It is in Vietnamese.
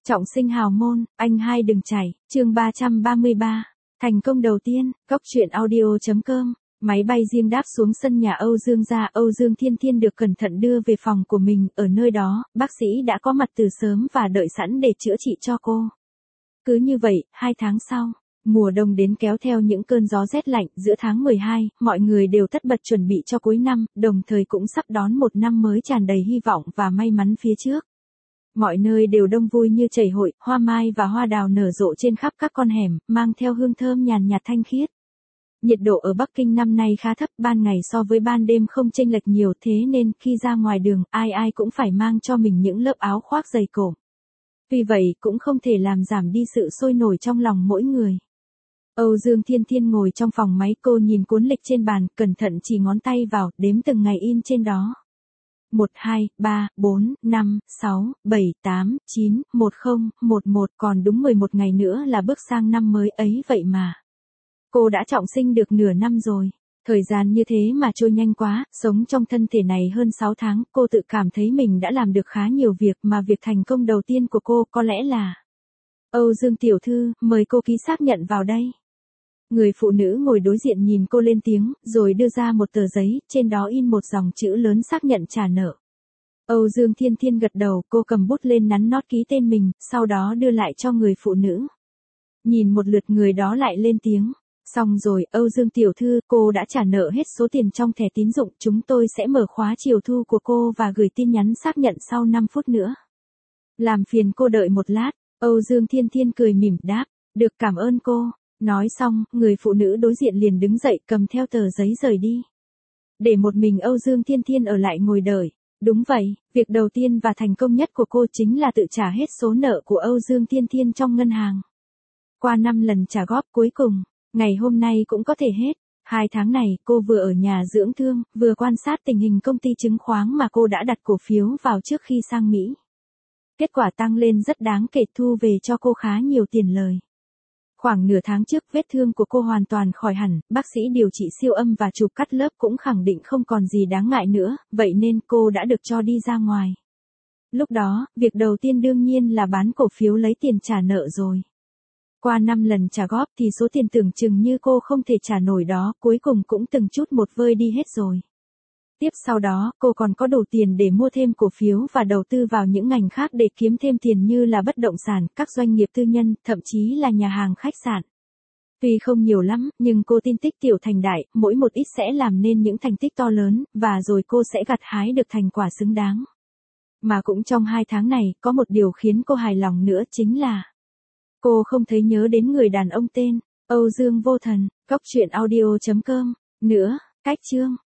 Trọng sinh hào môn, anh hai đừng chảy, chương 333. Thành công đầu tiên, Cóc truyện audio.com. Máy bay riêng đáp xuống sân nhà Âu Dương gia, Âu Dương Thiên Thiên được cẩn thận đưa về phòng của mình, ở nơi đó, bác sĩ đã có mặt từ sớm và đợi sẵn để chữa trị cho cô. Cứ như vậy, 2 tháng sau, mùa đông đến kéo theo những cơn gió rét lạnh, giữa tháng 12, mọi người đều tất bật chuẩn bị cho cuối năm, đồng thời cũng sắp đón một năm mới tràn đầy hy vọng và may mắn phía trước. Mọi nơi đều đông vui như chảy hội, hoa mai và hoa đào nở rộ trên khắp các con hẻm, mang theo hương thơm nhàn nhạt thanh khiết. Nhiệt độ ở Bắc Kinh năm nay khá thấp, ban ngày so với ban đêm không chênh lệch nhiều, thế nên khi ra ngoài đường, ai ai cũng phải mang cho mình những lớp áo khoác dày cộm. Vì vậy, cũng không thể làm giảm đi sự sôi nổi trong lòng mỗi người. Âu Dương Thiên Thiên ngồi trong phòng máy, cô nhìn cuốn lịch trên bàn, cẩn thận chỉ ngón tay vào, đếm từng ngày in trên đó. 1, 2, 3, 4, 5, 6, 7, 8, 9, 10, 11, còn đúng 11 ngày nữa là bước sang năm mới ấy vậy mà. Cô đã trọng sinh được nửa năm rồi. Thời gian như thế mà trôi nhanh quá, sống trong thân thể này hơn 6 tháng, cô tự cảm thấy mình đã làm được khá nhiều việc mà việc thành công đầu tiên của cô có lẽ là... Âu Dương tiểu thư, mời cô ký xác nhận vào đây. Người phụ nữ ngồi đối diện nhìn cô lên tiếng, rồi đưa ra một tờ giấy, trên đó in một dòng chữ lớn xác nhận trả nợ. Âu Dương Thiên Thiên gật đầu, cô cầm bút lên nắn nót ký tên mình, sau đó đưa lại cho người phụ nữ. Nhìn một lượt người đó lại lên tiếng. Xong rồi, Âu Dương tiểu thư, cô đã trả nợ hết số tiền trong thẻ tín dụng, chúng tôi sẽ mở khóa chiều thu của cô và gửi tin nhắn xác nhận sau 5 phút nữa. Làm phiền cô đợi một lát, Âu Dương Thiên Thiên cười mỉm đáp, được cảm ơn cô. Nói xong, người phụ nữ đối diện liền đứng dậy cầm theo tờ giấy rời đi. Để một mình Âu Dương Thiên Thiên ở lại ngồi đợi. Đúng vậy, việc đầu tiên và thành công nhất của cô chính là tự trả hết số nợ của Âu Dương Thiên Thiên trong ngân hàng. Qua 5 lần trả góp cuối cùng, ngày hôm nay cũng có thể hết. 2 tháng này, cô vừa ở nhà dưỡng thương, vừa quan sát tình hình công ty chứng khoán mà cô đã đặt cổ phiếu vào trước khi sang Mỹ. Kết quả tăng lên rất đáng kể, thu về cho cô khá nhiều tiền lời. Khoảng nửa tháng trước, vết thương của cô hoàn toàn khỏi hẳn, bác sĩ điều trị siêu âm và chụp cắt lớp cũng khẳng định không còn gì đáng ngại nữa, vậy nên cô đã được cho đi ra ngoài. Lúc đó, việc đầu tiên đương nhiên là bán cổ phiếu lấy tiền trả nợ rồi. Qua 5 lần trả góp thì số tiền tưởng chừng như cô không thể trả nổi đó, cuối cùng cũng từng chút một vơi đi hết rồi. Tiếp sau đó, cô còn có đủ tiền để mua thêm cổ phiếu và đầu tư vào những ngành khác để kiếm thêm tiền như là bất động sản, các doanh nghiệp tư nhân, thậm chí là nhà hàng khách sạn. Tuy không nhiều lắm, nhưng cô tin tích tiểu thành đại, mỗi một ít sẽ làm nên những thành tích to lớn, và rồi cô sẽ gặt hái được thành quả xứng đáng. Mà cũng trong 2 tháng này, có một điều khiến cô hài lòng nữa chính là cô không thấy nhớ đến người đàn ông tên Âu Dương Vô Thần. Cóc truyện audio.com nữa, cách chương.